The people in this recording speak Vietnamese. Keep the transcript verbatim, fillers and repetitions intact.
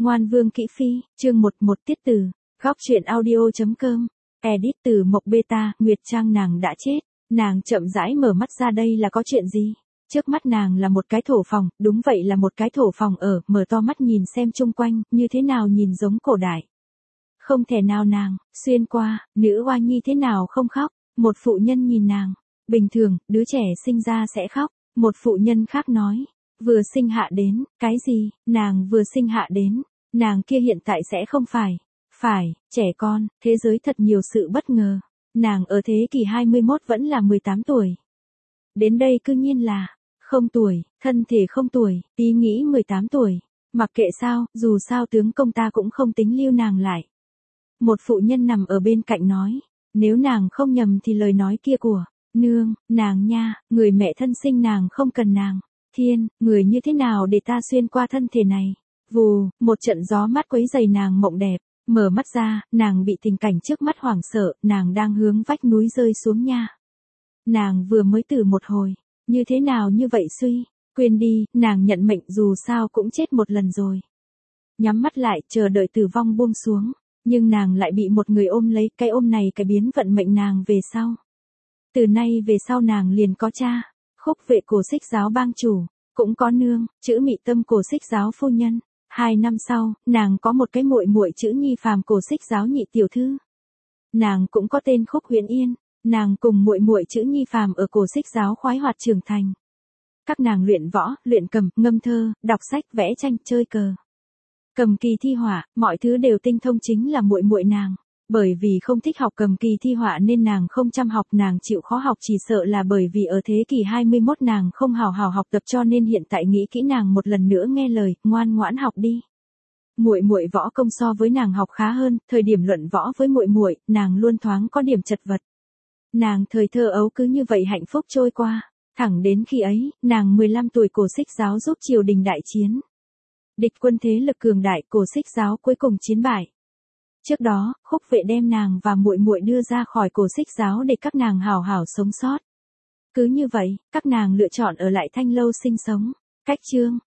Ngoan Vương Kỹ Phi, chương một một tiết từ, góc truyện audio.com, edit từ Mộc Beta, Nguyệt Trang nàng đã chết, nàng chậm rãi mở mắt ra đây là có chuyện gì? Trước mắt nàng là một cái thổ phòng, đúng vậy là một cái thổ phòng ở, mở to mắt nhìn xem chung quanh, như thế nào nhìn giống cổ đại. Không thể nào nàng, xuyên qua, nữ oa nhi thế nào không khóc, một phụ nhân nhìn nàng, bình thường, đứa trẻ sinh ra sẽ khóc, một phụ nhân khác nói. Vừa sinh hạ đến, cái gì, nàng vừa sinh hạ đến, nàng kia hiện tại sẽ không phải, phải, trẻ con, thế giới thật nhiều sự bất ngờ, nàng ở thế kỷ hai mươi mốt vẫn là mười tám tuổi. Đến đây cư nhiên là, không tuổi, thân thể không tuổi, tí nghĩ mười tám tuổi, mặc kệ sao, dù sao tướng công ta cũng không tính lưu nàng lại. Một phụ nhân nằm ở bên cạnh nói, nếu nàng không nhầm thì lời nói kia của, nương, nàng nha, người mẹ thân sinh nàng không cần nàng. Thiên, người như thế nào để ta xuyên qua thân thể này? Vù, một trận gió mát quấy dày nàng mộng đẹp, mở mắt ra, nàng bị tình cảnh trước mắt hoảng sợ, nàng đang hướng vách núi rơi xuống nha. Nàng vừa mới từ một hồi, như thế nào như vậy suy, quên đi, nàng nhận mệnh dù sao cũng chết một lần rồi. Nhắm mắt lại, chờ đợi tử vong buông xuống, nhưng nàng lại bị một người ôm lấy, cái ôm này cái biến vận mệnh nàng về sau. Từ nay về sau nàng liền có cha. Khúc Vệ cổ Xích giáo bang chủ, cũng có nương, chữ Mị Tâm cổ Xích giáo phu nhân. Hai năm sau, nàng có một cái muội muội chữ Nhi Phàm cổ Xích giáo nhị tiểu thư. Nàng cũng có tên Khúc Huyền Yên, nàng cùng muội muội chữ Nhi Phàm ở cổ Xích giáo khoái hoạt trưởng thành. Các nàng luyện võ, luyện cầm, ngâm thơ, đọc sách, vẽ tranh, chơi cờ. Cầm kỳ thi họa, mọi thứ đều tinh thông chính là muội muội nàng. Bởi vì không thích học cầm kỳ thi họa nên nàng không chăm học, nàng chịu khó học chỉ sợ là bởi vì ở thế kỷ hai mươi mốt nàng không hào hào học tập cho nên hiện tại nghĩ kỹ nàng một lần nữa nghe lời, ngoan ngoãn học đi. Muội muội võ công so với nàng học khá hơn, thời điểm luận võ với muội muội, nàng luôn thoáng có điểm chật vật. Nàng thời thơ ấu cứ như vậy hạnh phúc trôi qua, thẳng đến khi ấy, nàng mười lăm tuổi cổ Xích giáo giúp triều đình đại chiến. Địch quân thế lực cường đại, cổ Xích giáo cuối cùng chiến bại. Trước đó, Khúc Vệ đem nàng và muội muội đưa ra khỏi cổ Xích giáo để các nàng hảo hảo sống sót. Cứ như vậy, các nàng lựa chọn ở lại Thanh Lâu sinh sống. Cách chương